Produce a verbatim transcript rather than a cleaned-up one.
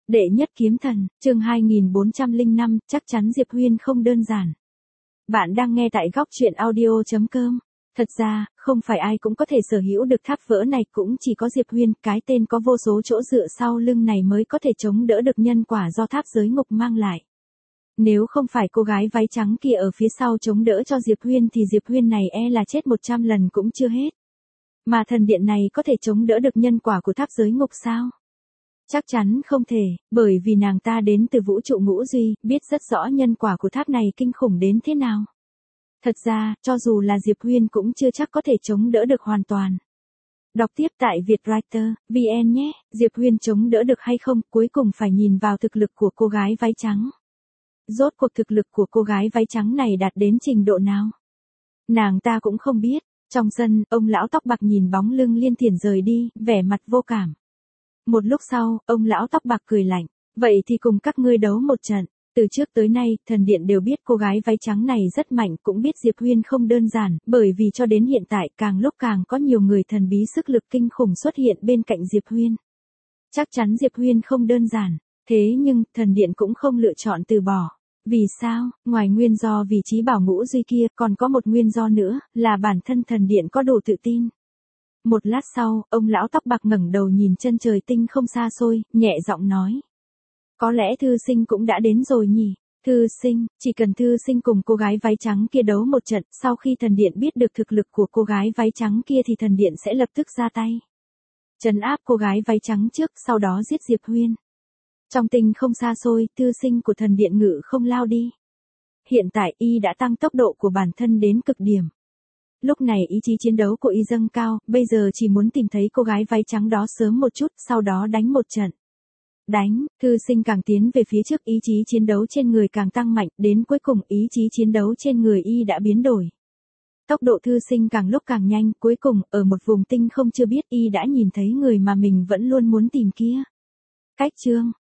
Đệ nhất kiếm thần, chương hai nghìn bốn trăm lẻ năm, chắc chắn Diệp Huyên không đơn giản. Bạn đang nghe tại góc truyện audio chấm com. Thật ra, không phải ai cũng có thể sở hữu được tháp vỡ này, cũng chỉ có Diệp Huyên, cái tên có vô số chỗ dựa sau lưng này mới có thể chống đỡ được nhân quả do tháp giới ngục mang lại. Nếu không phải cô gái váy trắng kia ở phía sau chống đỡ cho Diệp Huyên thì Diệp Huyên này e là chết một trăm lần cũng chưa hết. Mà thần điện này có thể chống đỡ được nhân quả của tháp giới ngục sao? Chắc chắn không thể, bởi vì nàng ta đến từ vũ trụ ngũ duy, biết rất rõ nhân quả của tháp này kinh khủng đến thế nào. Thật ra, cho dù là Diệp Huyên cũng chưa chắc có thể chống đỡ được hoàn toàn. Đọc tiếp tại Vietwriter, vê en nhé, Diệp Huyên chống đỡ được hay không, cuối cùng phải nhìn vào thực lực của cô gái váy trắng. Rốt cuộc thực lực của cô gái váy trắng này đạt đến trình độ nào? Nàng ta cũng không biết. Trong sân, ông lão tóc bạc nhìn bóng lưng Liên Thiển rời đi, vẻ mặt vô cảm. Một lúc sau, ông lão tóc bạc cười lạnh, vậy thì cùng các ngươi đấu một trận. Từ trước tới nay, thần điện đều biết cô gái váy trắng này rất mạnh, cũng biết Diệp Huyên không đơn giản, bởi vì cho đến hiện tại càng lúc càng có nhiều người thần bí sức lực kinh khủng xuất hiện bên cạnh Diệp Huyên. Chắc chắn Diệp Huyên không đơn giản, thế nhưng, thần điện cũng không lựa chọn từ bỏ. Vì sao? Ngoài nguyên do vì trí bảo ngũ duy kia, còn có một nguyên do nữa, là bản thân thần điện có đủ tự tin. Một lát sau, ông lão tóc bạc ngẩng đầu nhìn chân trời tinh không xa xôi, nhẹ giọng nói. Có lẽ thư sinh cũng đã đến rồi nhỉ? Thư sinh, chỉ cần thư sinh cùng cô gái váy trắng kia đấu một trận, sau khi thần điện biết được thực lực của cô gái váy trắng kia thì thần điện sẽ lập tức ra tay. Trấn áp cô gái váy trắng trước, sau đó giết Diệp Huyên. Trong tinh không xa xôi, thư sinh của thần điện ngự không lao đi. Hiện tại y đã tăng tốc độ của bản thân đến cực điểm. Lúc này ý chí chiến đấu của y dâng cao, bây giờ chỉ muốn tìm thấy cô gái váy trắng đó sớm một chút, sau đó đánh một trận. Đánh, thư sinh càng tiến về phía trước, ý chí chiến đấu trên người càng tăng mạnh, đến cuối cùng ý chí chiến đấu trên người y đã biến đổi. Tốc độ thư sinh càng lúc càng nhanh, cuối cùng, ở một vùng tinh không chưa biết y đã nhìn thấy người mà mình vẫn luôn muốn tìm kia. Cách chương,